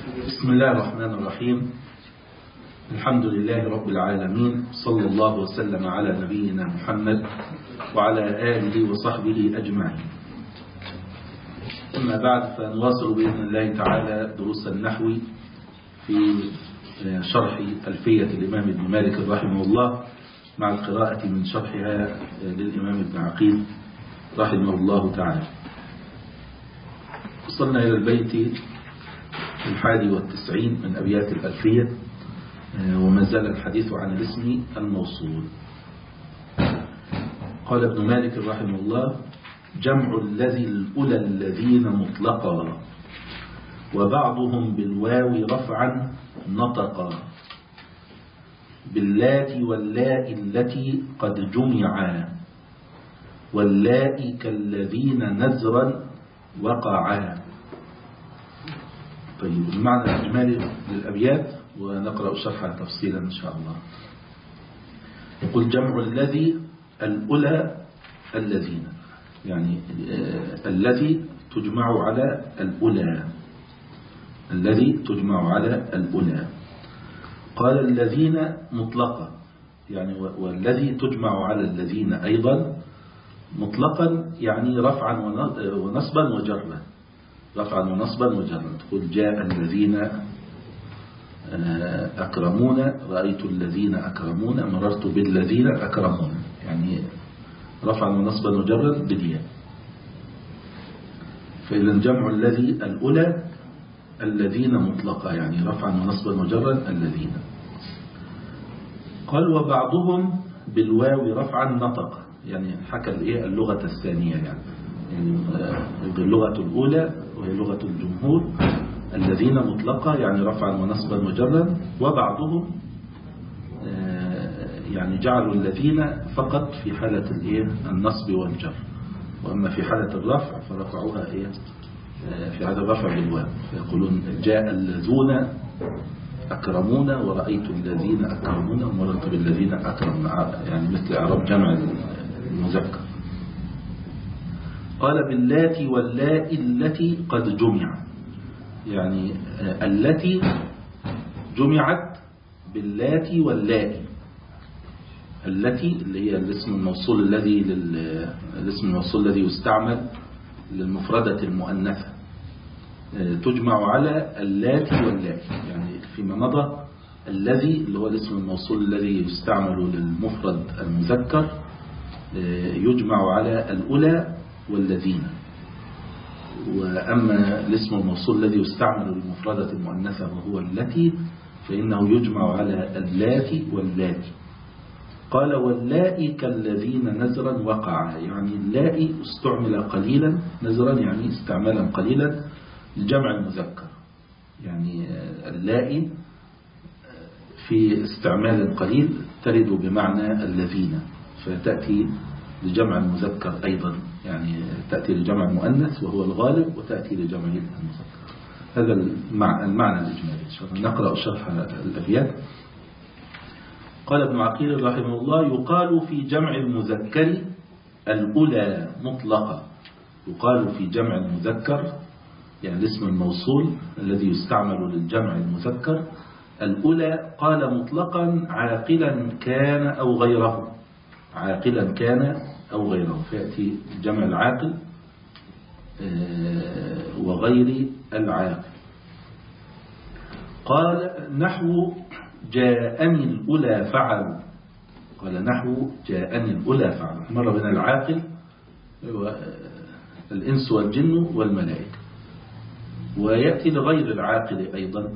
بسم الله الرحمن الرحيم. الحمد لله رب العالمين، صلى الله وسلم على نبينا محمد وعلى آله وصحبه أجمعين. أما بعد، فنواصل بإذن الله تعالى دروس النحو في شرح ألفية الإمام ابن مالك رحمه الله، مع القراءة من شرحها للإمام ابن عقيل رحمه الله تعالى. وصلنا إلى البيت 91 من أبيات الألفية، وما زال الحديث عن الاسم الموصول. قال ابن مالك رحمه الله: جمع الذي الأولى الذين مطلقا، وبعضهم بالواو رفعا نطقا، باللات واللاء التي قد جمعا، واللاء كالذين نزرا وقعا. طيب، المعنى الإجمالي للأبيات، ونقرأ شرحها تفصيلا إن شاء الله. يقول: جمع الذي الأولى الذين، يعني الذي تجمع على الأولى، الذي تجمع على الأولى. قال الذين مطلقا، يعني والذي تجمع على الذين أيضا مطلقا، يعني رفعا ونصبا وجرا، رفعا ونصبا وجرا. تقول: جاء الذين أكرمون، رأيت الذين أكرمون، مررت بالذين أكرمون، يعني رفعا ونصبا وجرا بالياء. فإذا جمع الذي الأولى الذين مطلقا، يعني رفعا ونصبا وجرا الذين. قال: وبعضهم بالواو رفعا نطق، يعني حكى اللغة الثانية، يعني اللغة الأولى وهي لغة الجمهور، الذين مطلقة يعني رفعا ونصبا وجرا. وبعضهم يعني جعلوا الذين فقط في حالة النصب والجر، وأما في حالة الرفع فرفعوها في حالة الرفع بالواو، فيقولون: جاء الذين أكرمون، ورأيت الذين أكرمون، ومررت بالذين أكرمون، يعني مثل إعراب جمع المذكر. قال: باللات واللاء التي قد جمع، يعني التي جمعت باللات واللاء. التي اللي هي الاسم الموصول الذي يستعمل للمفردة المؤنثة، تجمع على اللات واللاء. يعني فيما مضى الذي اللي هو الاسم الموصول الذي يستعمل للمفرد المذكر يجمع على الأولى والذين. وأما الاسم الموصول الذي يستعمل للمفردة المؤنثة وهو التي، فإنه يجمع على اللات واللات. قال: واللاء كالذين نزرا وقعا، يعني اللاء استعمل قليلا، نزرا يعني استعمالا قليلا لجمع المذكر، يعني اللاء في استعمال قليل ترد بمعنى الذين، فتأتي لجمع المذكر أيضا، يعني تأتي لجمع المؤنث وهو الغالب، وتأتي لجمع المذكر. هذا المعنى الإجمالي. إن شاء الله نقرأ شرح الأبيات. قال ابن عقيل رحمه الله: يقال في جمع المذكر الأولى مطلقة. يقال في جمع المذكر، يعني الاسم الموصول الذي يستعمل للجمع المذكر الأولى، قال مطلقا عاقلا كان أو غيره، عاقلا كان أو غيره، فيأتي جمع العاقل وغير العاقل. قال: نحو جاءني الأولى فعل. قال: نحو جاءني الأولى فعل، مر بين العاقل الإنس والجن والملائكة، ويأتي لغير العاقل أيضا،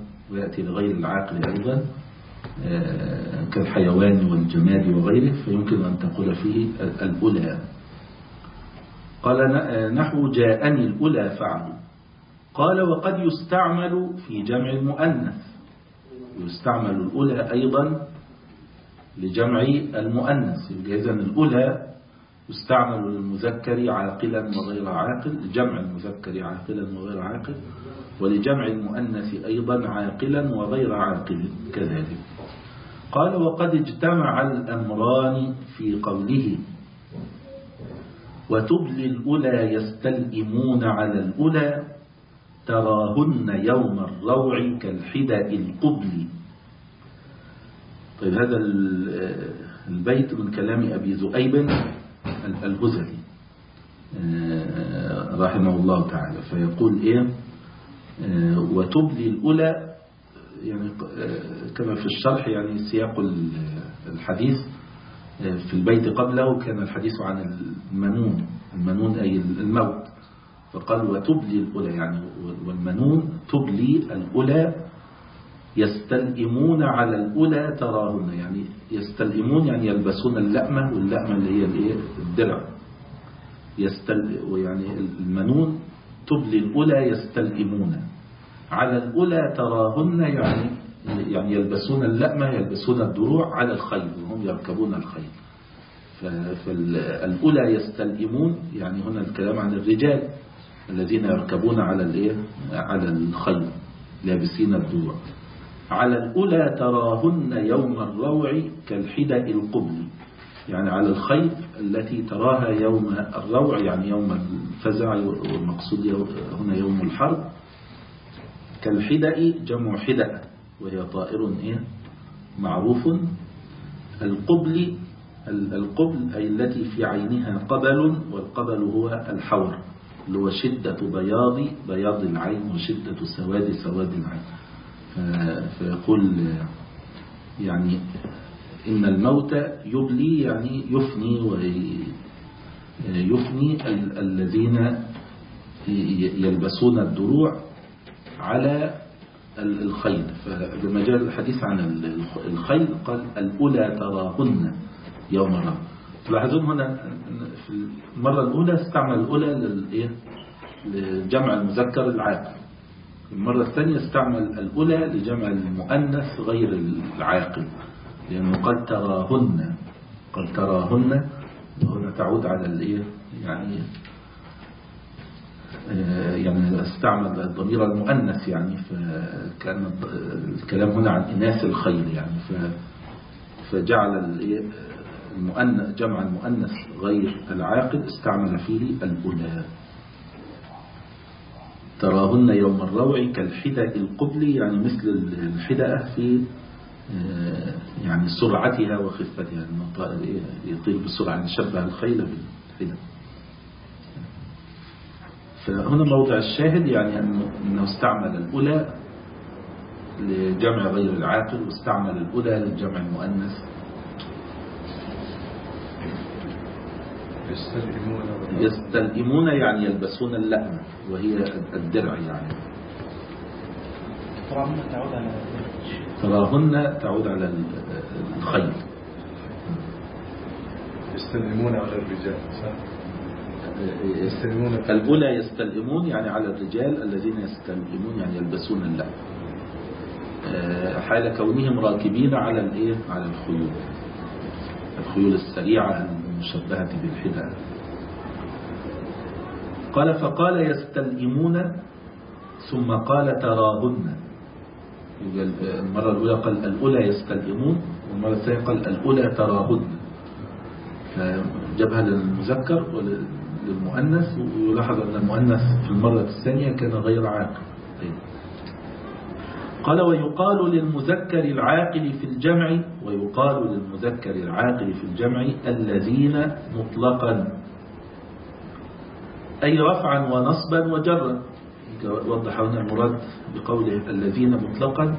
كالحيوان والجماد وغيره، فيمكن أن تقول فيه الأولى. قال: نحو جاءني الأولى فعل. قال: وقد يستعمل في جمع المؤنث، يستعمل الأولى أيضا لجمع المؤنث. إذن الأولى يستعمل للمذكر عاقلا وغير عاقل، لجمع المذكر عاقلا وغير عاقل، ولجمع المؤنث أيضا عاقلا وغير عاقل كذلك. قال: وقد اجتمع الأمران في قوله: وتبلي الأولى يستلئمون على الأولى، تراهن يوم الروع كالحدأ القبل. طيب هذا البيت من كلام أبي ذؤيب الهذلي رحمه الله تعالى، فيقول إيه وتبلي الأولى، يعني كما في الشرح يعني سياق الحديث في البيت قبله كان الحديث عن المنون أي الموت، فقال وتبلي الأولى يعني والمنون تبلي الأولى يستلئمون على الأولى تراهن، يعني يستلئمون يعني يلبسون اللأمة، واللأمة اللي هي الايه الدرع، ويعني المنون تبلي الأولى يستلئمون على الأولى تراهن، يعني يلبسون اللأمة يلبسون الدروع على الخيل وهم يركبون الخيل. فالأولى يستلئمون يعني هنا الكلام عن الرجال الذين يركبون على الخيل لابسين الدروع. على الأولى تراهن يوم الروع كالحدأ القبل، يعني على الخيل التي تراها يوم الروع يعني يوم الفزع، والمقصود هنا يوم الحرب. كالحدأ جمع حدأ وهي طائر معروف. القبل أي التي في عينها قبل، والقبل هو الحور اللي هو شدة بياض العين وشدة سواد العين. فيقول يعني إن الموت يبلي يعني يفني الذين يلبسون الدروع على الخيل. فلما جاء الحديث عن الخيل قال الأولى تراهن يوم الروع. تلاحظون هنا في المرة الأولى استعمل الأولى لجمع المذكر العاقل، المرة الثانية استعمل الأولى لجمع المؤنث غير العاقل، لأنه قد تراهن وهنا تعود على يعني استعمل الضمير المؤنث، يعني فكان الكلام هنا عن إناث الخيل يعني فجعل جمع المؤنث غير العاقل استعمل فيه الأولى. تراهن يوم الروع كالحدأ القبل، يعني مثل الحدأ في يعني سرعتها وخفتها، يطير بسرعة، شبه الخيل بالحدأ. فهنا موضع الشاهد يعني أنه استعمل الأولى لجمع غير العاقل واستعمل الأولى لجمع المؤنث. يستلئمون يعني يلبسون اللأمة وهي الدرع، يعني تراهن تعود على الخيل. يستلئمون على الرجال الأولى يستلئمون يعني على الرجال الذين يستلئمون يعني يلبسون اللأمة حال كونهم راكبين على الخيول السريعة المشبهة بالحدأ. قال فقال يستلئمون ثم قال تراهن. المرة الأولى قال الأولى يستلئمون، والمرة الثانية قال الأولى تراهن، فجابها للمذكر وللمؤنث، ويلاحظ أن المؤنث في المرة الثانية كان غير عاقل. قال ويقال للمذكر العاقل في الجمع الذين مطلقا، أي رفعا ونصبا وجرا. وضح هنا المراد بقوله الذين مطلقا،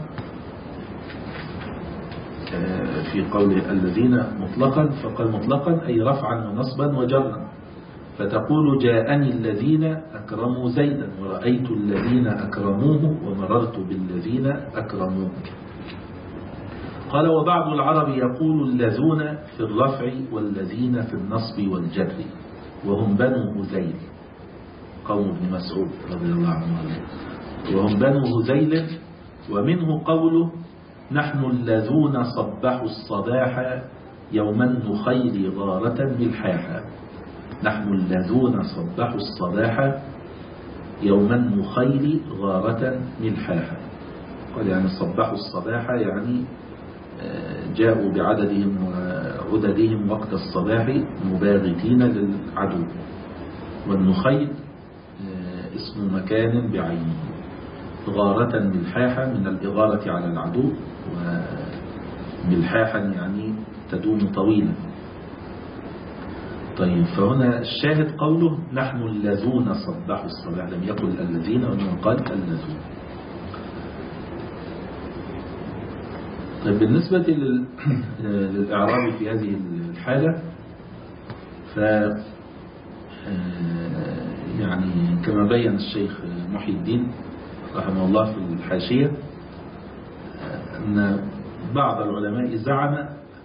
في قوله الذين مطلقا فقال مطلقا أي رفعا ونصبا وجرا، فتقول جاءني الذين أكرموا زيدا، ورأيت الذين أكرموه، ومررت بالذين أكرموه. قال وبعض العرب يقول الذون في الرفع والذين في النصب والجر، وهم بنو هذيل قوم ابن مسعود رضي الله عنه، وهم بنو هذيل. ومنه قوله نحن الذون صبحوا الصباح يوم النخيل غارة ملحاحا. نحن الذون صبحوا الصباح يوم النخيل غارة ملحاحا. قال يعني صبحوا الصباح يعني جاءوا بعددهم وعددهم وقت الصباح مباغتين للعدو، والنخيل اسم مكان بعينه. غارة ملحاحة من الإغارة على العدو، وملحاحا يعني تدوم طويلا. طيب فهنا الشاهد قوله نحن الذين صبحوا الصباح، لم يقل الذين وإنما قال الذين. طيب بالنسبة للإعراب في هذه الحالة ف يعني كما بين الشيخ محي الدين رحمه الله في الحاشية أن بعض العلماء زعم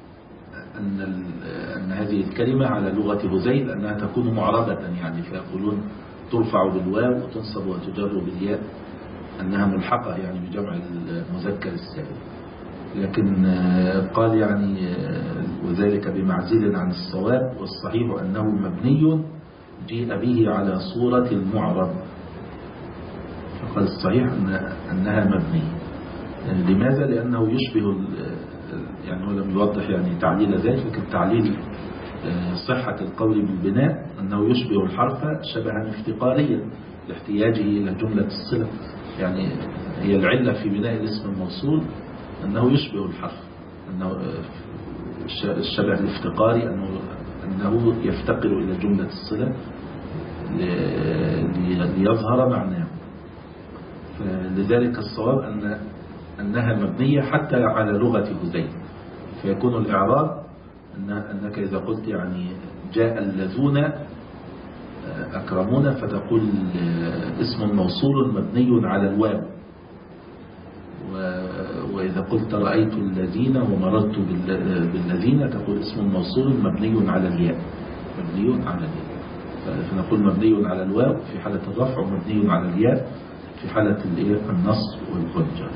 أن هذه الكلمة على لغة هذيل أنها تكون معربة، يعني فيقولون ترفع بالواو وتنصب وتجر بالياء، أنها ملحقة يعني بجمع المذكر السالم. لكن قال يعني وذلك بمعزل عن الصواب، والصحيح أنه مبني جيء به على صورة المعرب. فقال الصحيح أنها مبنية. لماذا؟ لأنه يشبه، يعني هو لم يوضح يعني تعليل ذلك، لكن تعليل صحة القول بالبناء أنه يشبه الحرف شبها افتقاريا لاحتياجه إلى جملة الصلة. يعني هي العلة في بناء الاسم الموصول أنه يشبه الحرف، أنه الشبه الافتقاري أنه يفتقر إلى جملة الصلة ليظهر معناه. فلذلك الصواب أنها مبنية حتى على لغة هذيل، فيكون الإعراب أنك إذا قلت يعني جاء الذين أكرمون فتقول اسم موصول مبني على الواو، وإذا قلت رأيت الذين ومررت بالذين تقول اسم موصول مبني على الياء، مبني على الياء. فنقول مبني على الواو في حالة الرفع ومبني على الياء في حالة النصب والفجر.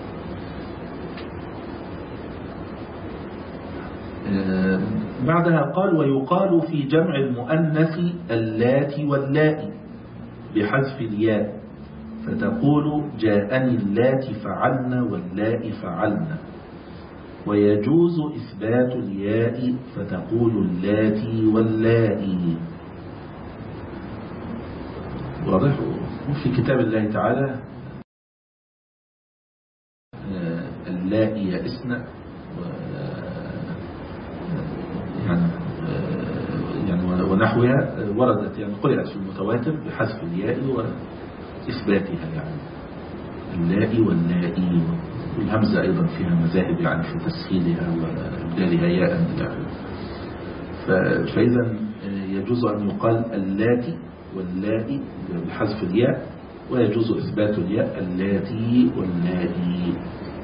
بعدها قال ويقال في جمع المؤنث اللاتي واللائي بحذف الياء، فتقول جاءني اللاتي فعلن واللائي فعلن، ويجوز إثبات الياء فتقول اللاتي واللائي. واضح؟ وفي كتاب الله تعالى اللائي يئسن يعني ونحوها وردت، يعني قرأت في المتواتر بحذف الياء وإثباتها، يعني اللائي واللائي، والهمزة أيضا فيها مذاهب يعني في تسهيلها وإبدالها ياء يعني. فإذا يجوز أن يقال اللاتي واللائي بحذف الياء، ويجوز إثبات الياء اللاتي واللائي.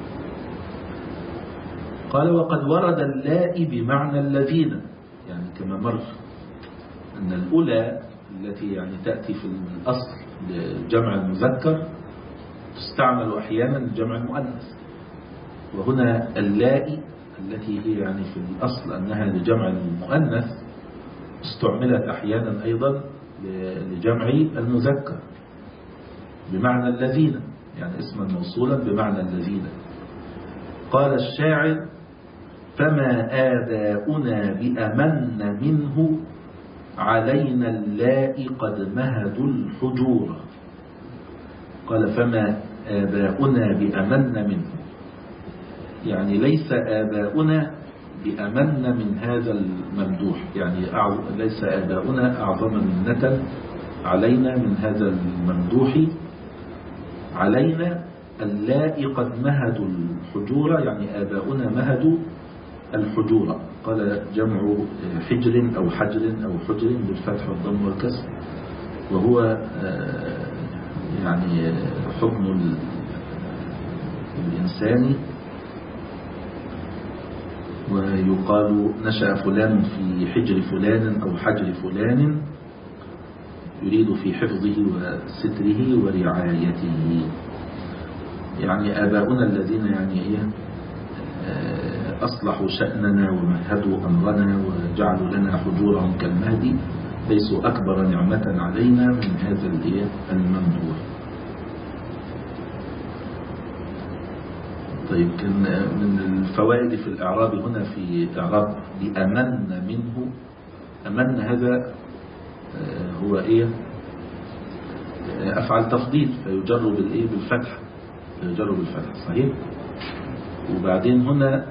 قال وقد ورد اللائي بمعنى الذين، يعني كما مر أن الأولى التي يعني تأتي في الأصل لجمع المذكر تستعمل أحيانا لجمع المؤنث، وهنا اللائي التي هي يعني في الأصل أنها لجمع المؤنث استعملت أحيانا أيضا لجمع المذكر بمعنى الذين، يعني اسما موصولا بمعنى الذين. قال الشاعر فما آباؤنا بأمن منه علينا اللائي قد مهدوا الحجور. قال فما آباؤنا بأمن منه، يعني ليس آباؤنا بأمن من هذا الممدوح، يعني ليس آباؤنا أعظم منة علينا من هذا الممدوح. علينا اللائي قد مهدوا الحجور، يعني آباؤنا مهدوا الحجور. قال جمع حجر أو حجر أو حجر بالفتح والضم والكسر، وهو يعني حكم الإنسان. ويقال نشأ فلان في حجر فلان أو حجر فلان، يريد في حفظه وستره ورعايته. يعني آباؤنا الذين يعني أصلحوا شأننا ومهدوا أمرنا وجعلوا لنا حجورهم كالمهدي ليسوا أكبر نعمة علينا من هذا الممدوح. طيب كان من الفوائد في الإعراب هنا في إعراب بأمن منه، أمن هذا هو أفعل تفضيل فيجر بالإيه بالفتح، يجر بالفتح صحيح. وبعدين هنا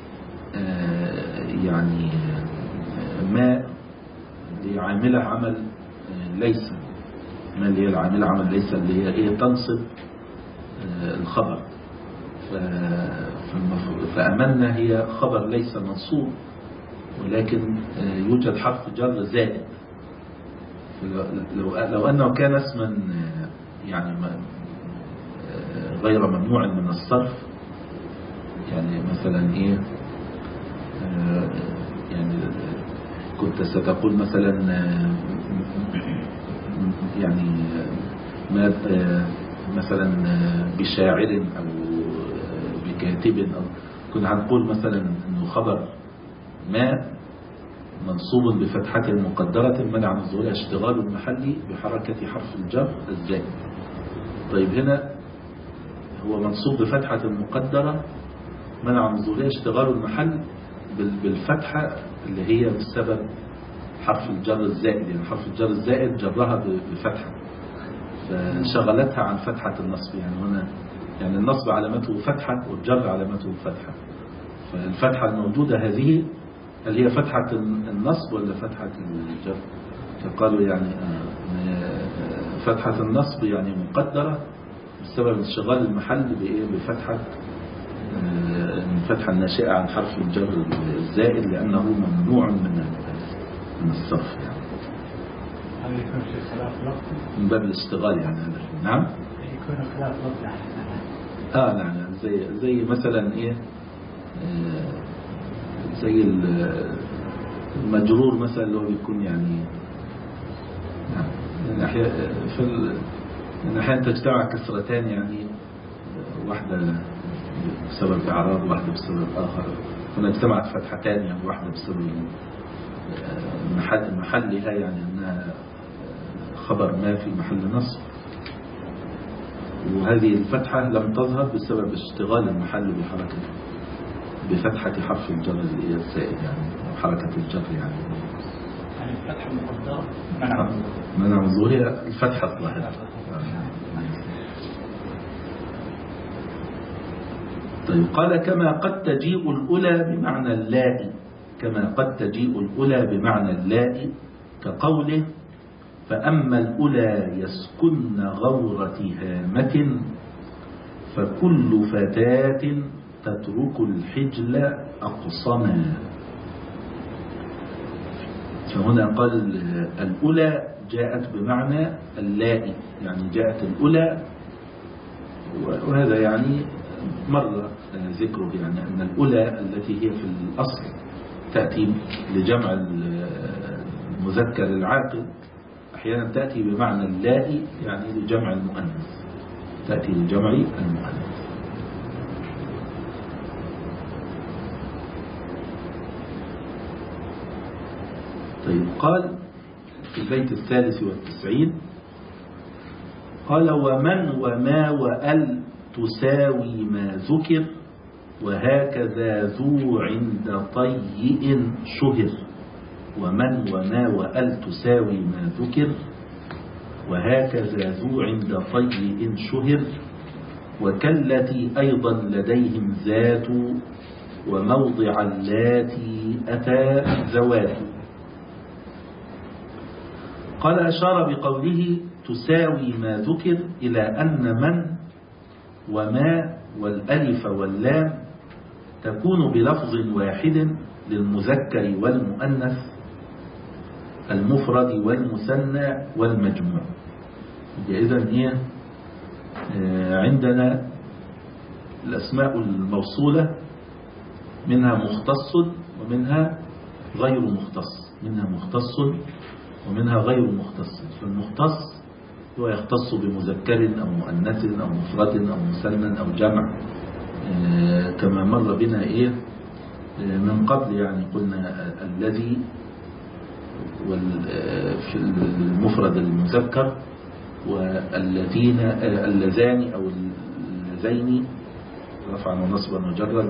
يعني ما لعاملة عمل ليس، ما اللي هي العاملة عمل ليس اللي هي إيه تنصب الخبر. فأمنا هي خبر ليس منصوب، ولكن يوجد حرف جر زائد. لو أنه كان اسما يعني غير ممنوع من الصرف، يعني مثلا إيه يعني كنت ستقول مثلا يعني ما مثلا بشاعر أو بكاتب، أو كنا هنقول مثلا أنه خبر ما منصوب بفتحة مقدرة منع من ظهورها اشتغال المحل بحركة حرف الجر الزائد. طيب هنا هو منصوب بفتحة مقدرة منع من ظهورها اشتغال المحل بالفتحة اللي هي بسبب حرف الجر الزائد، يعني حرف الجر الزائد جرها بفتحة فشغلتها عن فتحة النصب. يعني هنا يعني النصب علامته فتحة والجر علامته فتحة، فالفتحة الموجودة هذه هل هي فتحة النصب ولا فتحة الجر؟ فقالوا يعني فتحة النصب يعني مقدرة بسبب انشغال المحل بفتحة الفتحة الناشئة عن حرف الجر الزائد لأنه ممنوع من الصرف يعني. هل يكون في خلاف لفظي؟ من باب الاشتغال يعني هذا. نعم. يكون خلاف لفظي. نعم زي مثلا ايه زي المجرور مثلا اللي هو بيكون يعني من أحيانا تجتمع كسرتان، يعني واحدة بسبب إعراب واحدة بسبب آخر. هنا اجتمعت فتحتان، يعني واحدة بسبب محلها يعني أنها خبر ما في محل نصب، وهذه الفتحة لم تظهر بسبب اشتغال المحل بفتحة حرف الجر الزائد يعني حركة الجر يعني الفتحة المقدرة منع من ظهورها الفتحة الظاهرة. طيب قال كما قد تجيء الأولى بمعنى اللاء، كما قد تجيء الأولى بمعنى اللاء كقوله فأما الأولى يسكن غورة هامة فكل فتاة تترك الحجل أقصما. فهنا قال الأولى جاءت بمعنى اللاء، يعني جاءت الأولى، وهذا يعني مر ذكره، يعني أن الأولى التي هي في الأصل تأتي لجمع المذكر العاقل، أحيانا تأتي بمعنى اللاء يعني لجمع المؤنث، تأتي لجمع المؤنث. طيب قال في البيت 93 قال ومن وما وأل تساوي ما ذكر وهكذا ذو عند طيء شهر. ومن وما وأل تساوي ما ذكر وهكذا ذو عند طيء شهر وكالتي أيضا لديهم ذات وموضع اللاتي أتى ذوات. قال أشار بقوله تساوي ما ذكر إلى أن من وما والألف واللام تكون بلفظ واحد للمذكر والمؤنث المفرد والمثنى والمجموع. إذن هي عندنا الأسماء الموصولة منها مختص ومنها غير مختص، منها مختص ومنها غير مختص. فالمختص هو يختص بمذكر أو مؤنث أو مفرد أو مثنى أو جمع، كما مر بنا من قبل، يعني قلنا الذي في المفرد المذكر والذين اللذان أو اللذين رفعا ونصبا وجرا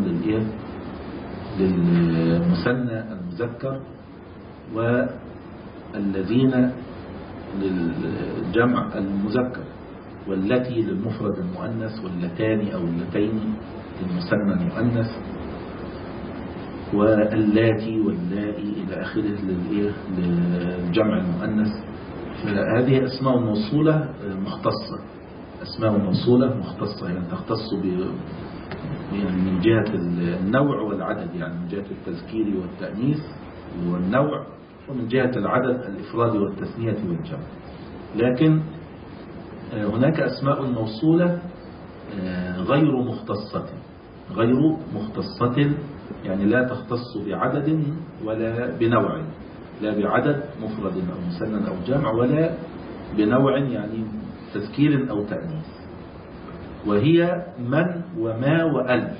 للمثنى المذكر، والذين للجمع المذكر، والتي للمفرد المؤنث، واللتان أو اللتين للمثنى المؤنث، واللاتي واللائي إلى آخره للجمع المؤنث. فهذه أسماء موصولة مختصة، أسماء موصولة مختصة يعني تختص يعني من جهة النوع والعدد، يعني من جهة التذكير والتأنيث والنوع، ومن جهة العدد الإفراد والتثنية والجمع. لكن هناك أسماء موصولة غير مختصة، يعني لا تختص بعدد ولا بنوع، لا بعدد مفرد أو مثنى أو جمع، ولا بنوع يعني تذكير أو تأنيث. وهي من وما وأل.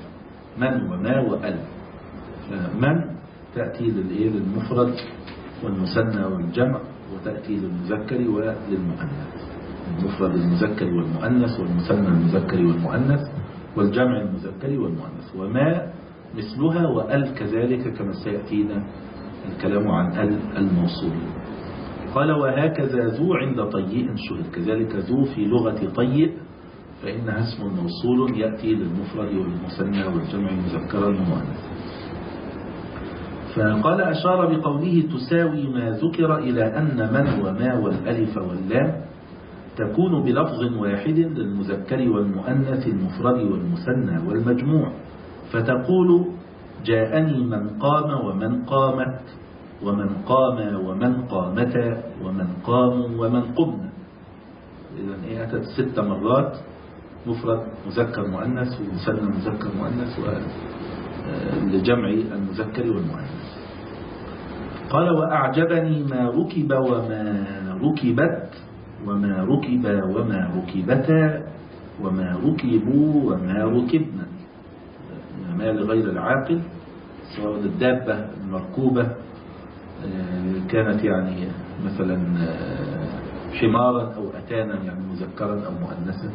من تأتي للمفرد والمثنى والجمع، وتأتي للمذكر وللمؤنث، المفرد المذكر والمؤنث، والمثنى المذكر والمؤنث، والجمع المذكر والمؤنث. وما مثلها، وأل كذلك كما سيأتينا الكلام عن الموصول. قال وهكذا ذو عند طيء شهر، كذلك ذو في لغة طيء فإنها اسم موصول يأتي للمفرد والمثنى والجمع المذكر والمؤنث. فقال أشار بقوله تساوي ما ذكر إلى أن من وما والألف واللام تكون بلفظ واحد للمذكر والمؤنث المفرد والمثنى والمجموع، فتقول جاءني من قام ومن قامت ومن قام ومن قامتا ومن قاموا ومن قمنا. إذن أتت 6 مرات مفرد مذكر مؤنث ومثنى مذكر مؤنث لجمع المذكر والمؤنث. قال وأعجبني ما ركب وما ركبت وما ركب وما ركبتا وما ركبوا وما ركبنا، ما لغير العاقل، سواء الدابة المركوبة كانت يعني مثلا حمارا أو أتانا يعني مذكرا أو مؤنثا،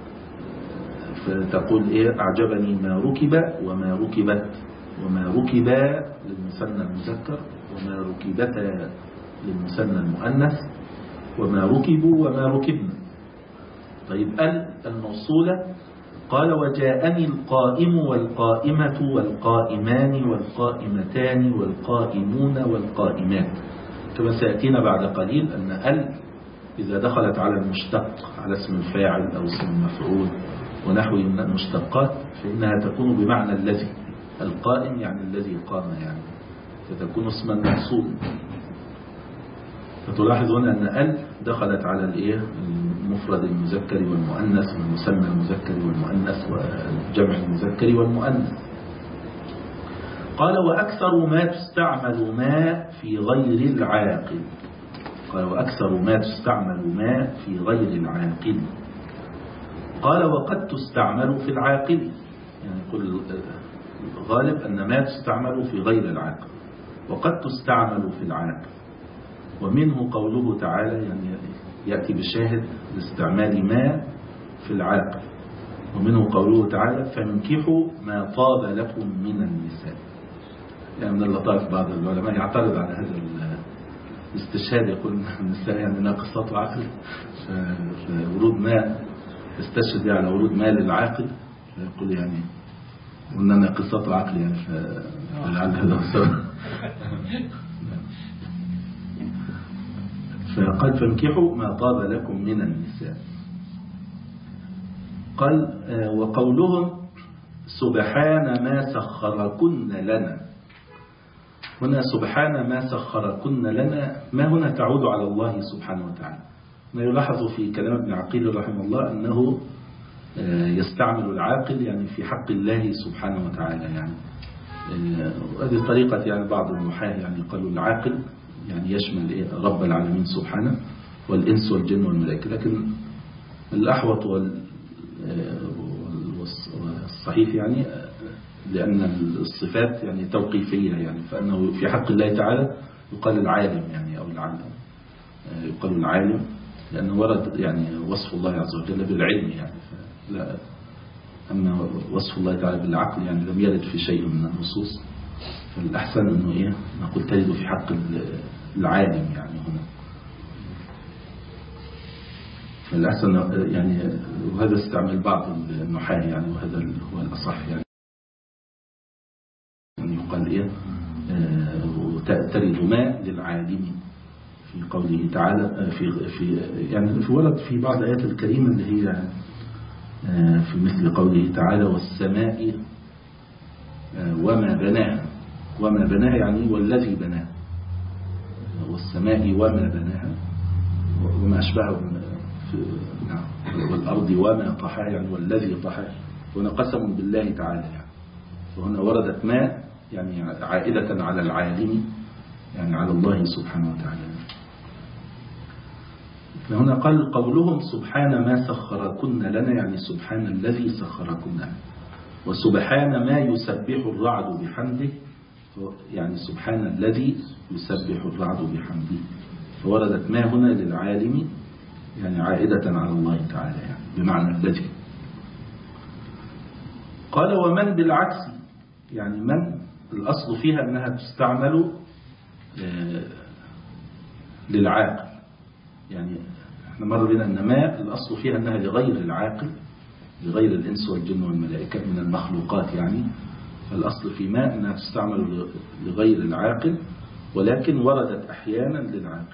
فتقول أعجبني ما ركب وما ركبت وما ركبا للمثنى المذكر وما ركبتا للمثنى المؤنث وما ركبوا وما ركبنا. طيب الموصولة قال وجاءني القائم والقائمة والقائمان والقائمتان والقائمون والقائمات، كما سيأتينا بعد قليل أن إذا دخلت على المشتق على اسم الفاعل أو اسم المفعول ونحو من المشتقات فإنها تكون بمعنى الذي، القائم يعني الذي قام يعني، فتكون اسما منصوبا. فتلاحظون أن دخلت على المفرد المذكر والمؤنث والمثنى المذكر والمؤنث والجمع المذكر والمؤنث. قال وأكثر ما تستعمل ما في غير العاقل، قال وأكثر ما تستعمل ما في غير العاقل. قال وقد تستعمل في العاقل، يعني كل غالب أن ما تستعمل في غير العاقل وقد تستعمل في العاقل. ومنه قوله تعالى، يعني يأتي بشاهد لاستعمال ما في العاقل. ومنه قوله تعالى فانكحوا ما طاب لكم من النساء. يعني من اللطائف بعض العلماء يعترض على هذا الاستشهاد، يقول النساء يعني ناقصات عقل، فورود ما يستشهد على ورود ما للعاقل، فيقول يعني قلنا ناقصات العقل يعني فلعل هذا السبب. فقال فانكحوا ما طاب لكم من النساء. قال وقولهم سبحان ما سخركن لنا، هنا سبحان ما سخركن لنا، ما هنا تعود على الله سبحانه وتعالى. ما يلاحظ في كلام ابن عقيل رحمه الله أنه يستعمل العاقل يعني في حق الله سبحانه وتعالى، يعني هذه طريقة يعني بعض النحاة يعني قالوا العاقل يعني يشمل رب العالمين سبحانه والإنس والجن والملائكة، لكن الأحوط والصحيح يعني لأن الصفات يعني توقيفية، يعني فأنه في حق الله تعالى يقال العالم يعني أو العالم، يقال العالم لأنه ورد يعني وصف الله عز وجل بالعلم يعني، لا أما وصف الله تعالى بالعقل يعني لم يرد في شيء من النصوص، فالأحسن أنه نقول تجد في حق العالم يعني هنا. الأحسن يعني، وهذا استعمل بعض النحاة يعني، وهذا هو الأصح يعني، أن يقال إيه ترد ما للعالم في قوله تعالى، في يعني في ورد في بعض الآيات الكريمة اللي هي في مثل قوله تعالى والسماء وما بناها. وما بناها يعني والذي بناها، والسماء وما بناها وما أشبهه نعم، والأرض وما طحاها يعني والذي طحاها. هنا قسم بالله تعالى يعني، وهنا وردت ما يعني عائدة على العالم يعني على الله سبحانه وتعالى. فهنا قال قولهم سبحان ما سخركن لنا يعني سبحان الذي سخركن، وسبحان ما يسبح الرعد بحمده يعني سبحان الذي يسبح الرعد بحمده. فوردت ما هنا للعالم يعني عائدة على الله تعالى يعني بمعنى الذي. قال ومن بالعكس يعني من الأصل فيها أنها تستعمل للعاقل يعني، احنا مر بنا أن ما الأصل فيها أنها لغير العاقل، لغير الإنس والجن والملائكة من المخلوقات يعني، فالأصل في ما أنها تستعمل لغير العاقل، ولكن وردت أحيانا للعاقل.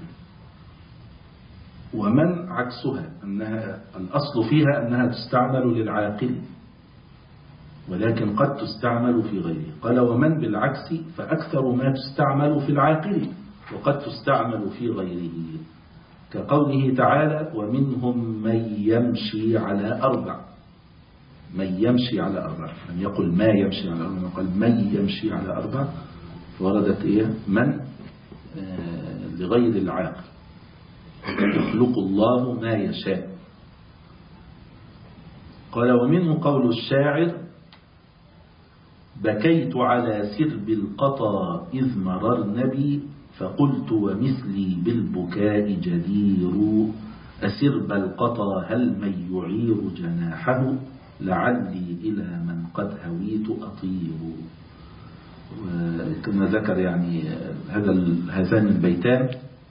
ومن عكسها أنها الأصل فيها أنها تستعمل للعاقل، ولكن قد تستعمل في غيره. قال ومن بالعكس فأكثر ما تستعمل في العاقل وقد تستعمل في غيره، كقوله تعالى ومنهم من يمشي على أربع. من يمشي على أربع، لم يقل ما يمشي على أربع، قال من يمشي على أربع، فوردت إيه من لغير العاقل. يخلق الله ما يشاء. قال ومنه قول الشاعر بكيت على سرب القطا إذ مررن بي فقلت ومثلي بالبكاء جدير أسرب القطا هل من يعير جناحه لعلي إلى من قد هويت أطير. كما ذكر يعني هذان البيتان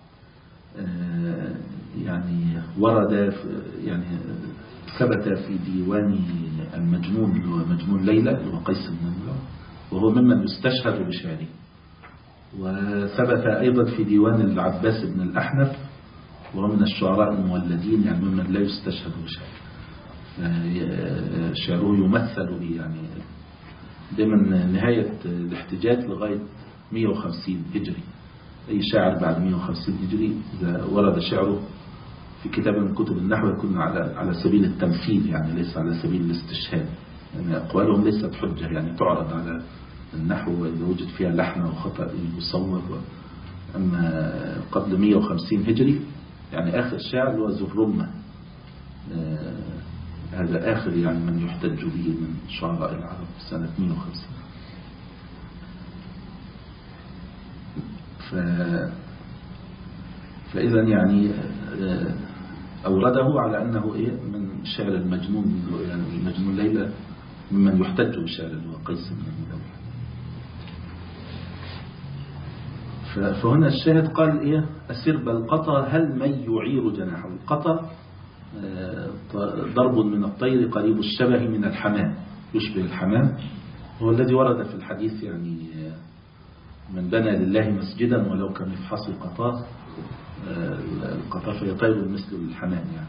يعني ورد يعني ثبت في ديوان المجنون اللي هو مجنون ليلى اللي هو قيس بن نمرة، وهو ممن يستشهر بشعره. وثبت أيضا في ديوان العباس بن الأحنف وهو من الشعراء المولدين يعني ممن لا يستشهر بشعره، شعره يمثل به يعني ضمن نهاية الاحتجاج لغاية 150 هجري. أي شاعر بعد 150 هجري إذا ورد شعره في كتاب من كتب النحو يكون على سبيل التمثيل يعني ليس على سبيل الاستشهاد، يعني أقوالهم ليست حجة يعني تعرض على النحو وإذا وجد فيها لحن وخطأ يصور. أما قبل 150 هجري يعني آخر شاعر هو زرمة، هذا آخر يعني من يحتج به من شعراء العرب سنة 150. فإذا يعني أورده على أنه إيه من شعر المجنون يعني المجنون ليلى ممن يحتج بشعر اللي هو قيس بن نمرة. فهنا الشاهد قال إيه أسرب القطا هل من يعير جناحه. القطا ضرب من الطير قريب الشبه من الحمام، يشبه الحمام، هو الذي ورد في الحديث يعني من بنى لله مسجدا ولو كمفحص قطاف، القطاف يطير مثل الحمام يعني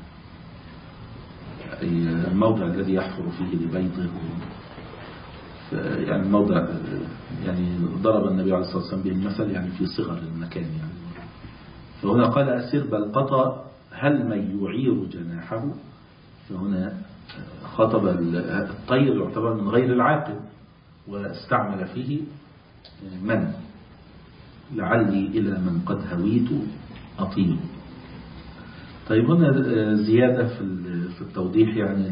الموضع الذي يحفر فيه لبيضه يعني الموضع يعني ضرب النبي عليه الصلاة والسلام به المثل يعني في صغر المكان يعني. فهنا قال أسرب القطا هل من يعير جناحه، فهنا خطب الطير يعتبر من غير العاقل واستعمل فيه من لعلي إلى من قد هويت أطير. طيب هنا زيادة في التوضيح يعني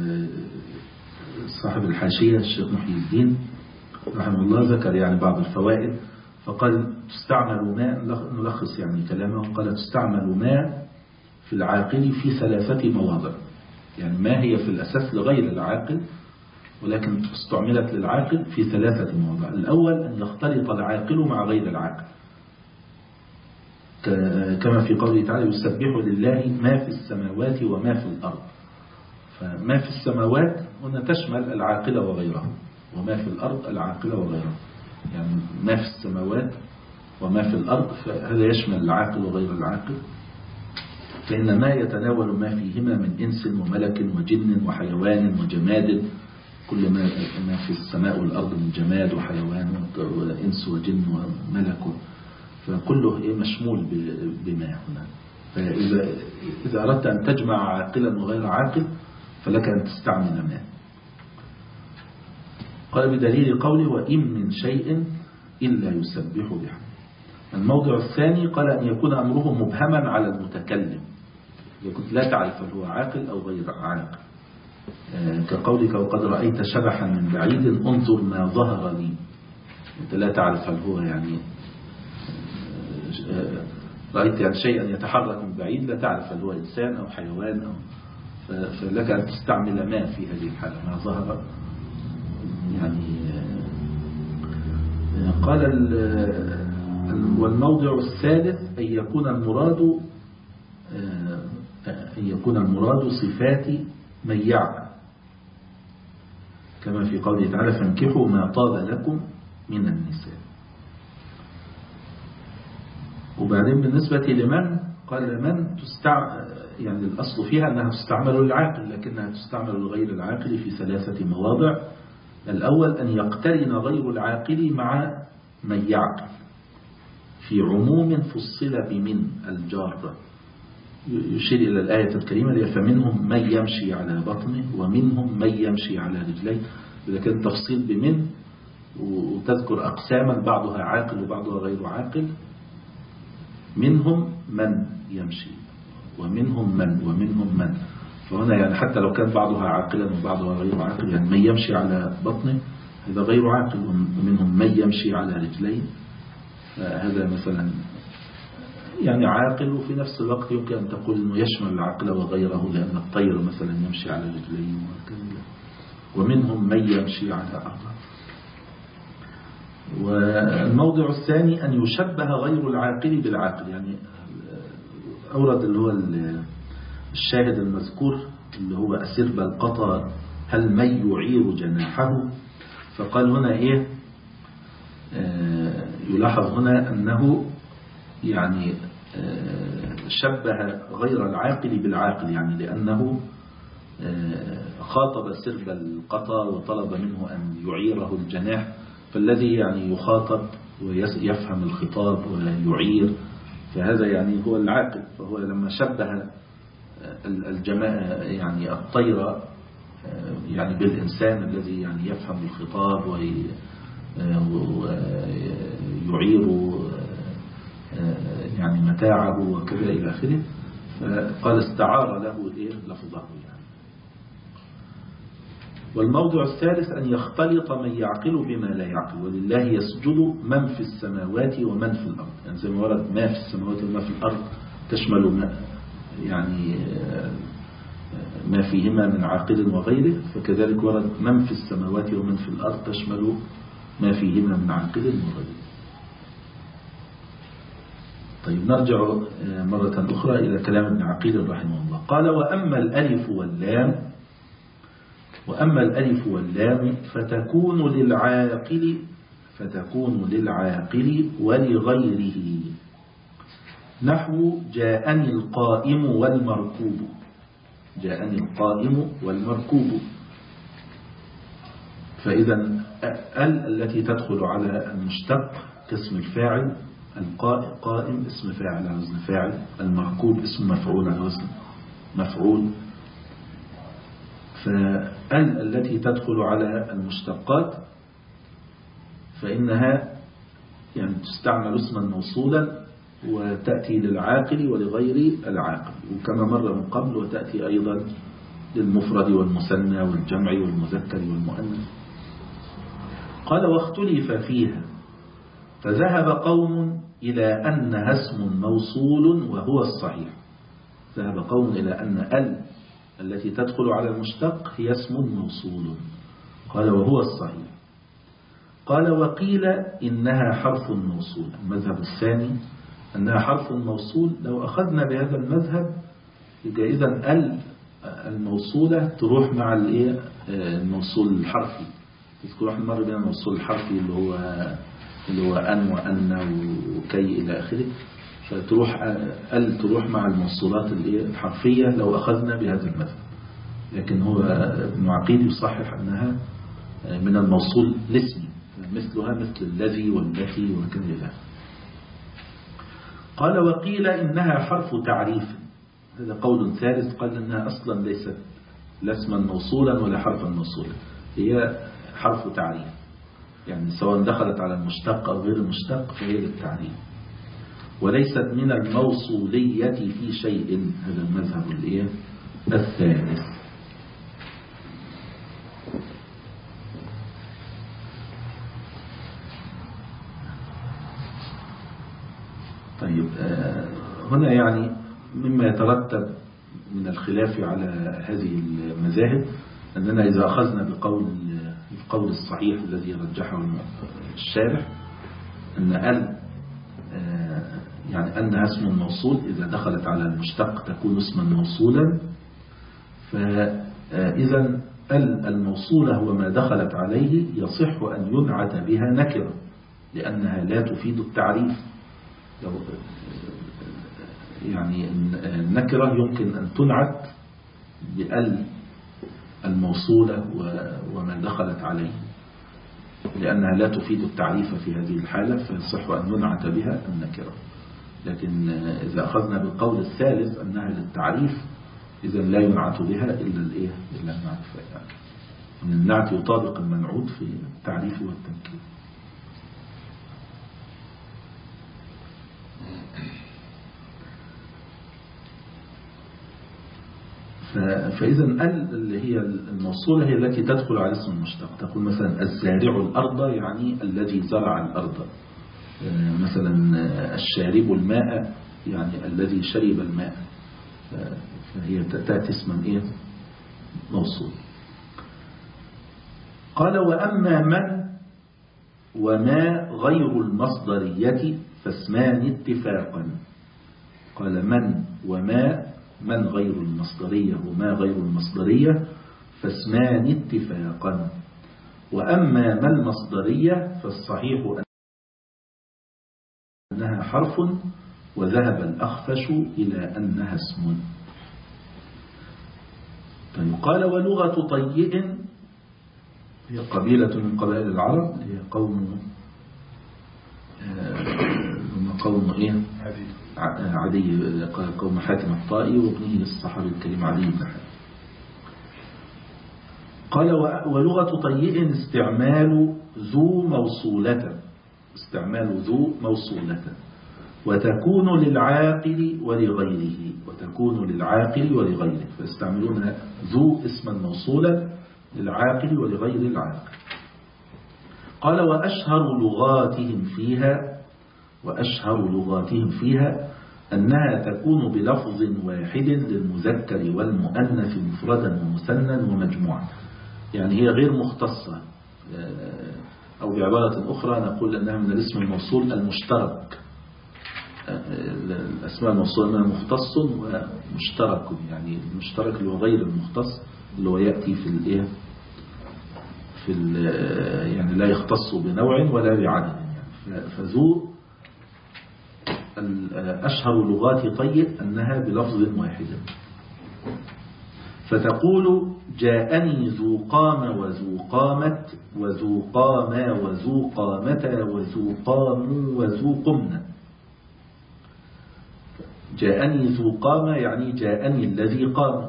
صاحب الحاشية الشيخ محي الدين رحمه الله ذكر يعني بعض الفوائد، فقال تستعمل ما نلخص يعني كلامه، قال تستعمل ما في العاقل في 3 مواضع. يعني ما هي في الأساس لغير العاقل ولكن استعملت للعاقل في 3 مواضع. الأول أن يختلط العاقل مع غير العاقل، كما في قوله تعالى يسبح لله ما في السماوات وما في الأرض. فما في السماوات هنا تشمل العاقل وغيره، وما في الأرض العاقل وغيره، يعني ما في السماوات وما في الأرض فهذا يشمل العاقل وغير العاقل، فإن ما يتناول ما فيهما من إنس وملك وجن وحيوان وجماد، كل ما في السماء والأرض من جماد وحيوان وإنس وجن وملك، فكله مشمول بما هنا. فإذا أردت أن تجمع عاقلا وغير عاقل فلك أن تستعمل ما. قال بدليل قوله وإن من شيء إلا يسبح بحمده. الموضع الثاني قال أن يكون أمره مبهما على المتكلم، إذا كنت لا تعرف هل هو عاقل أو غير عاقل، كقولك وقد رأيت شبحا من بعيد انظر ما ظهر لي. أنت لا تعرف هل هو يعني رأيت يعني شيئا يتحرك من بعيد، لا تعرف هل هو إنسان أو حيوان أو فلك أن تستعمل ما في هذه الحالة، ما ظهر يعني. قال والموضع الثالث أن يكون المراد صفات من يعقل، كما في قوله تعالى فانكحوا ما طاب لكم من النساء. وبعدين بالنسبة لمن قال من يعني الأصل فيها أنها تستعمل للعاقل، لكنها تستعمل لغير العاقل في 3 مواضع. الأول أن يقترن غير العاقل مع من يعقل في عموم فصل بمن الجارة، يشير إلى الآية الكريمة فمنهم من يمشي على بطنه ومنهم من يمشي على رجليه. إذا كان تفصيل بمن وتذكر أقساما بعضها عاقل وبعضها غير عاقل، منهم من يمشي ومنهم من، فهنا يعني حتى لو كان بعضها عاقلا وبعضها غير عاقل، يعني من يمشي على بطنه هذا غير عاقل، ومنهم من يمشي على رجليه هذا مثلا يعني عاقل، وفي نفس الوقت يمكن أن تقول أنه يشمل العقل وغيره، لأن الطير مثلا يمشي على رجليه وكذا، ومنهم من يمشي على أربع. والموضع الثاني أن يشبه غير العاقل بالعاقل، يعني أورد اللي هو الشاهد المذكور اللي هو أسرب القطا هل من يعير جناحه، فقال هنا إيه يلاحظ هنا أنه يعني شبه غير العاقل بالعاقل، يعني لأنه خاطب سرب القطا وطلب منه أن يعيره الجناح، فالذي يعني يخاطب ويفهم الخطاب ويعير فهذا يعني هو العاقل. فهو لما شبه يعني الطير يعني بالإنسان الذي يعني يفهم الخطاب ويعير يعني متاعه وكذا إلى آخره، فقال استعار له لفظه يعني. والموضع الثالث أن يختلط من يعقل بما لا يعقل، ولله يسجد من في السماوات ومن في الأرض، يعني زي ما ورد ما في السماوات وما في الأرض تشمل ما يعني ما فيهما من عاقل وغيره، فكذلك ورد من في السماوات ومن في الأرض تشمل ما فيهما من عاقل وغيره. طيب نرجع مرة أخرى إلى كلام ابن عقيل رحمه الله. قال وأما الألف واللام فتكون للعاقل ولغيره، نحو جاءني القائم والمركوب. فإذا التي تدخل على المشتق كاسم الفاعل، القائم اسم فاعل على وزن فاعل، المركوب اسم مفعول على وزن مفعول. التي تدخل على المشتقات فإنها يعني تستعمل اسما موصولا وتأتي للعاقل ولغير العاقل، وكما مر من قبل وتأتي أيضا للمفرد والمثنى والجمع والمذكر والمؤنث. قال واختلف فيها فذهب قوم إلى أنها اسم موصول وهو الصحيح. ذهب قوم إلى أن التي تدخل على المشتق هي اسم موصول، قال وهو الصحيح. قال وقيل إنها حرف موصول. المذهب الثاني أنها حرف موصول، لو أخذنا بهذا المذهب يبقى إذن الموصولة تروح مع الموصول الحرفي. تذكروا احنا مر بين الموصول الحرفي اللي هو أن وأن وكي إلى آخره، فتروح تروح مع الموصولات الحرفية لو أخذنا بهذا المذهب. لكن هو ابن عقيل يصحح أنها من الموصول الاسمي، مثلها مثل الذي والتي وكذا. قال وقيل إنها حرف تعريف، هذا قول ثالث، قال إنها أصلا ليست لا اسما موصولا ولا حرفا موصولا، هي حرف تعريف، يعني سواء دخلت على المشتق أو غير المشتق فهي للتعريف، وليست من الموصولية في شيء. هذا المذهب الثالث. طيب هنا يعني مما يترتب من الخلاف على هذه المذاهب أننا إذا أخذنا بالقول الصحيح الذي رجحه الشارح أن يعني أنها اسم موصول، إذا دخلت على المشتق تكون اسما موصولا، فإذا الموصولة هو ما دخلت عليه يصح أن ينعت بها نكرة لأنها لا تفيد التعريف. يعني النكرة يمكن أن تنعت بأل الموصولة وما دخلت عليه لأنها لا تفيد التعريف في هذه الحالة، فيصح أن ينعت بها النكرة. لكن إذا أخذنا بالقول الثالث أنها للتعريف إذا لا ينعت بها إلا النعت، يعني النعت يطابق المنعوت في التعريف والتنكير. فإذا اللي هي الموصولة هي التي تدخل على اسم المشتق. تقول مثلا الزارع الأرض يعني الذي زرع الأرض، مثلا الشارب الماء يعني الذي شرب الماء، فهي تأتي اسما موصول. قال وأما من وما غير المصدرية فاسمان اتفاقا. قال من وما، من غير المصدرية وما غير المصدرية فاسمان اتفاقا. وأما ما المصدرية فالصحيح أنها حرف، وذهب الأخفش إلى أنها اسم. قال ولغة طيء هي قبيلة من قبائل العرب، هي قوم عدي، قوم حاتم الطائي وابنه الصحابي الكريم عدي بن حاتم. قال ولغة طيء استعمال ذو موصولة وتكون للعاقل ولغيره، فيستعملون ذو اسما موصولا للعاقل ولغير العاقل. قال وأشهر لغاتهم فيها أنها تكون بلفظ واحد للمذكر والمؤنث مفردا ومثنى ومجموعا، يعني هي غير مختصة، أو بعبارة أخرى نقول أنها من الاسم الموصول المشترك. الأسماء الموصولة منها مختص ومشترك، يعني المشترك اللي هو غير المختص اللي هو يأتي يعني لا يختص بنوع ولا بعدد. يعني فذو أشهر لغات طيء أنها بلفظ واحد، فتقول جاءني ذو قام وذو قامت وذو قاما وذو قامتا وذو قاموا وذو قمنا. جاءني ذو قام يعني جاءني الذي قام،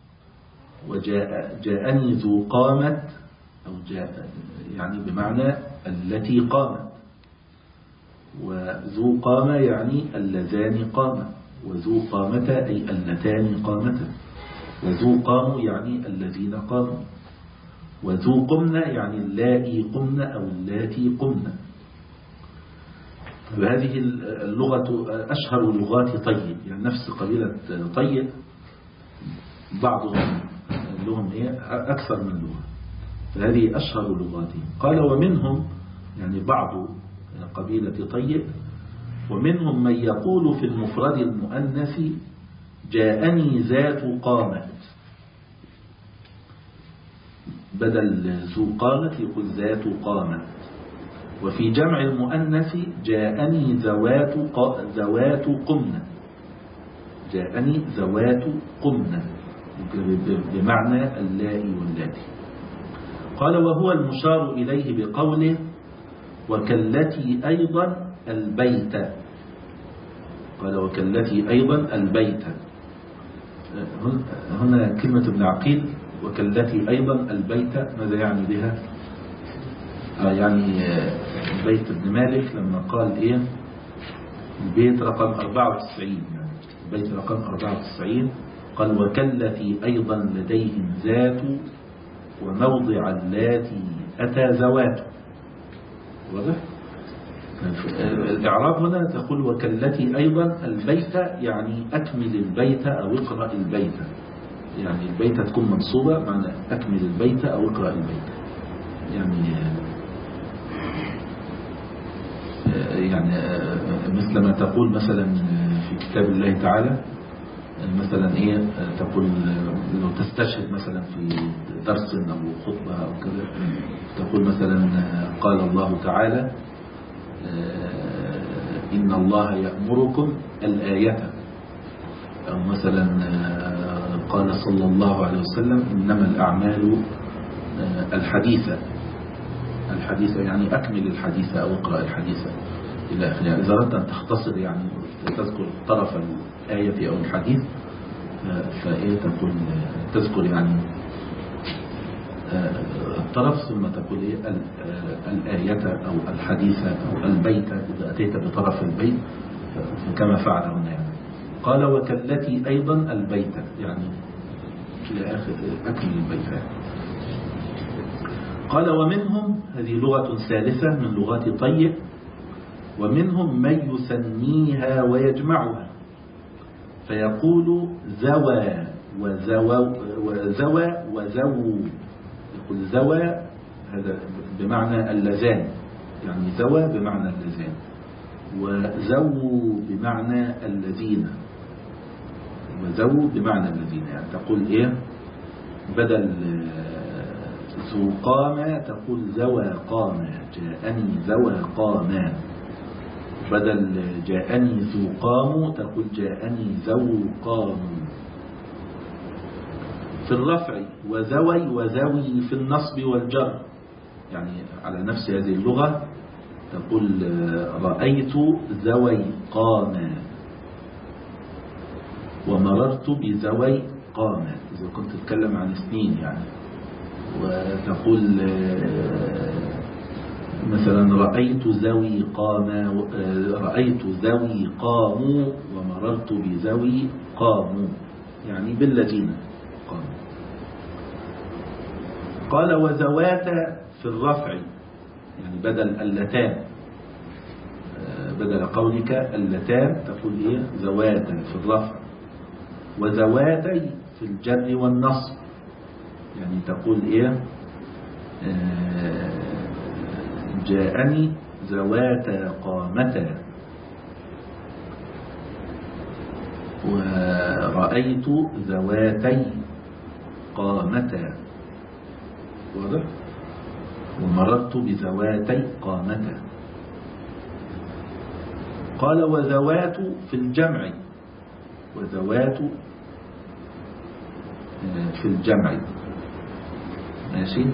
وجاءني ذو قامت أو جاء يعني بمعنى التي قامت، وذو قام يعني اللذان قاما، وذو قامتا أي اللتان قامتا، وذو قاموا يعني الذين قاموا، وذو قمنا يعني اللائي قمنا أو اللاتي قمنا. وهذه اللغة أشهر لغات طيء، يعني نفس قبيلة طيء بعضهم لهم أكثر من لغة، فهذه أشهر لغاتهم. قال ومنهم يعني بعض قبيلة طيء ومنهم من يقول في المفرد المؤنث جاءني ذات قامة، بدل ذو قامة يقول ذات قامة. وفي جمع المؤنث جاءني ذوات قمنة، جاءني ذوات قمنة بمعنى اللائي واللاتي. قال وهو المشار إليه بقوله وكالتي أيضا البيت. قال وكالتي أيضا البيت. هنا كلمة ابن عقيل وكالتي أيضا البيت ماذا يعني بها؟ يعني بيت ابن مالك لما قال إيه البيت رقم 94، يعني البيت رقم 94 قال وكالتي أيضا لديهم ذات وموضع اللاتي أتى ذوات. واضح؟ الإعراب هنا تقول وكالتي أيضا البيت يعني أكمل البيت أو اقرأ البيت، يعني البيت تكون منصوبة معنى أكمل البيت أو اقرأ البيت. يعني مثل ما تقول مثلا في كتاب الله تعالى مثلا إيه تقول لو تستشهد مثلا في درس أو خطبة أو كذا تقول مثلا قال الله تعالى إن الله يأمركم الآية، أو مثلا قال صلى الله عليه وسلم إنما الأعمال الحديثة يعني أكمل الحديثة أو اقرأ الحديثة إلى آخره. يعني إذا أردت أن تختصر يعني تذكر طرف الآية أو الحديث فإيه تقول تذكر يعني الطرف ثم تقول إيه الآية أو الحديثة أو البيت إذا أتيت بطرف البيت كما فعل هنا يعني. قال وكالتي أيضا البيت يعني إلى آخر أكمل البيت. قال ومنهم هذه لغة ثالثة من لغات طيب ومنهم من يسميها ويجمعها فيقول زوى وزوى وزو. يقول زوى هذا بمعنى اللذان يعني زوى بمعنى اللذان وزو بمعنى الذين وزو بمعنى الذين. يعني تقول إيه بدل ذو قامة تقول زوى قامة جاءني زوى قامة، بدل جاءني ذو قام تقول جاءني ذو قام. في الرفع وزوي وزوي في النصب والجر يعني على نفس هذه اللغة تقول رأيت ذوي قاما ومررت بذوي قاما إذا كنت تتكلم عن اثنين يعني. وتقول مثلا رأيت ذوي قاما رأيت ذوي قاموا ومررت بذوي قاموا يعني بالذين قاموا. قال وذوات في الرفع يعني بدل اللتان بدل قولك اللتان تقول ايه ذواتا في الرفع وذواتي في الجر والنصب يعني تقول ايه جاءني ذواتا قامتا ورأيت ذواتي قامتا. واضح؟ ومررت بذواتي قامتا. قال وذوات في الجمع وذوات في الجمع ماشي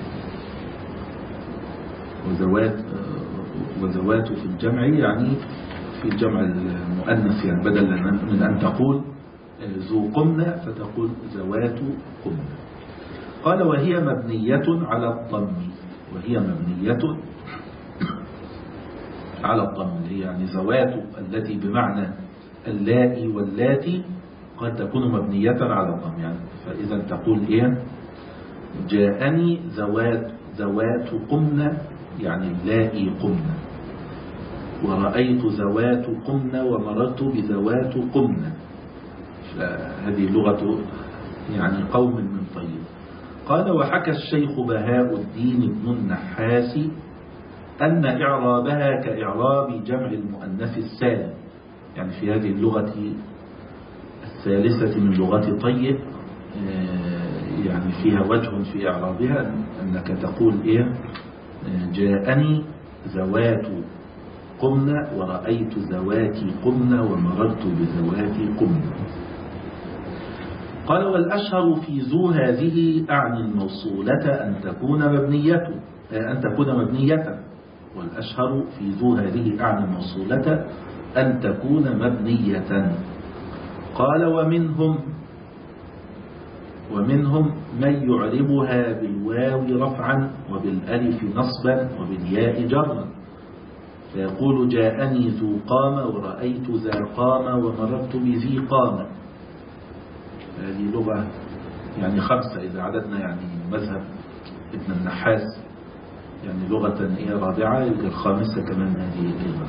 وذوات في الجمع يعني في الجمع المؤنث يعني بدل من أن تقول ذو قمنة فتقول ذوات قمنة. قال وهي مبنية على الضم وهي مبنية على الضم هي يعني ذوات التي بمعنى اللائي واللاتي قد تكون مبنية على الضم يعني. فإذا تقول إيه جاءني ذوات قمنة يعني اللائي قمنة ورأيت ذوات قمنة ومررت بذوات قمنة. فهذه لغة يعني قوم من طيب. قال وحكى الشيخ بهاء الدين بن النحاس أن إعرابها كإعراب جمع المؤنث السالم يعني في هذه اللغة الثالثة من لغة طيب يعني فيها وجه في إعرابها أنك تقول إيه جاءني ذوات قمن ورأيت ذواتي قمن ومررت بذواتي قمن. قال والأشهر في ذو هذه أعني الموصولة أن تكون مبنية والأشهر في ذو هذه أعني الموصولة أن تكون مبنية. قال ومنهم من يعربها بالواو رفعا وبالألف نصبا وبالياء جرا فيقول جاءني ذو قامة ورأيت ذا قامة ومررت بذي قامة. هذه لغة يعني 5 إذا عددنا يعني مذهب ابن النحاس يعني لغة رابعة. الخامسة كمان هذه اللغة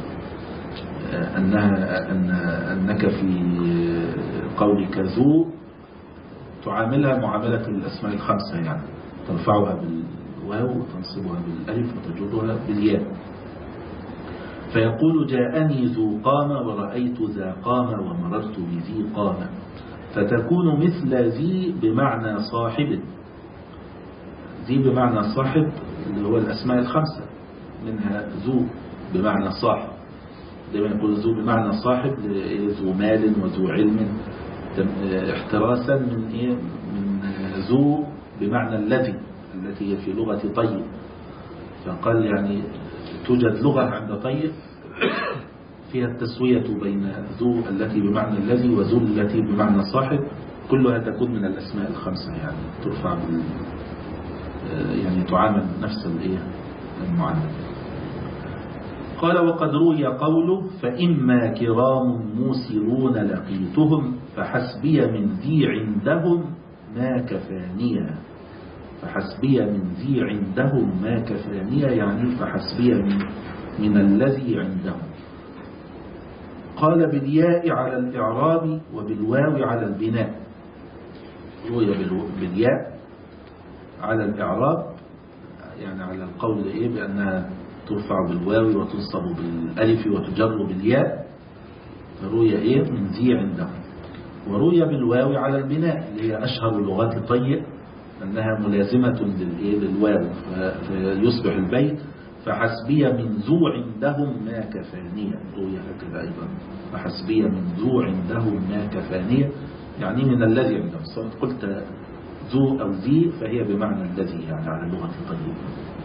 أنك في قولك ذو تعاملها معاملة الأسماء ال5 يعني ترفعها بالواو وتنصبها بالألف وتجرها بالياء. فيقول جاءني ذو قامة ورأيت ذا قامة ومررت بذي قامة فتكون مثل ذي بمعنى صاحب. ذي بمعنى صاحب اللي هو الأسماء ال5 منها ذو بمعنى صاحب. دائما يقول ذو بمعنى صاحب ذو مال وذو علم احتراسا من ذو بمعنى التي هي في لغة طيب. فقال يعني توجد لغة عند طيب فيها التسوية بين ذو التي بمعنى الذي وذو التي بمعنى صاحب كلها تكون من الأسماء ال5 يعني ترفع يعني تعامل نفس المعاملة. قال وقد روي قوله فإما كرام موسرون لقيتهم فحسبي من ذي عندهم ما كفانيا. فحسبي من ذي عندهم ما كفانيا يعني فحسبي من الذي عندهم. قال بالياء على الإعراب وبالواو على البناء. روي بالياء على الإعراب يعني على القول بأنها ترفع بالواو وتنصب بالألف وتجر بالياء فروي من ذي عندهم. وروي بالواو على البناء اللي هي أشهر لغات طيب أنها ملازمة للواو فيصبح البيت فحسبي من ذو عندهم ما كفانية. روي هكذا أيضا فحسبي من ذو عندهم ما كفانية يعني من الذي عندهم. سواء قلت ذو أو ذي فهي بمعنى الذي يعني على لغة طيب.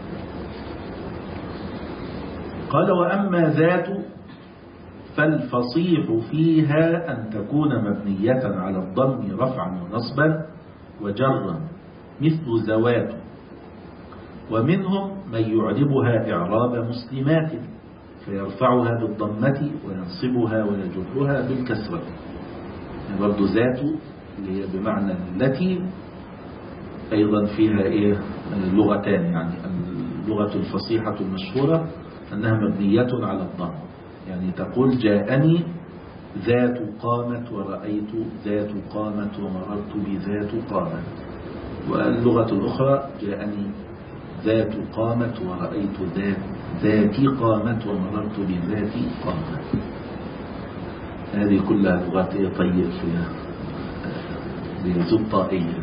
قال وأما ذات فالفصيح فيها أن تكون مبنية على الضم رفعا ونصبا وجرا مثل ذوات. ومنهم من يعربها إعراب مسلمات فيرفعها بالضمة وينصبها ويجرها بالكسرة. يعني برضو ذات اللي هي بمعنى التي أيضا فيها لغتان يعني اللغة الفصيحة المشهورة أنها مبنية على الضم يعني تقول جاءني ذات قامت ورأيت ذات قامت ومررت بذات قامت. واللغة الأخرى جاءني ذات قامت ورأيت ذاتي قامت ومررت بذاتي قامت. هذه كلها لغات طيب فيها ذو الطائية.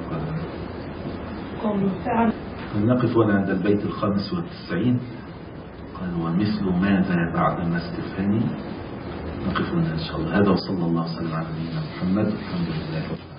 نقف هنا عند البيت 95. قال ومثل ماذا بعد ما استفهاني. نقف هنا إن شاء الله. هذا وصلى الله وسلم على نبينا محمد. الحمد لله.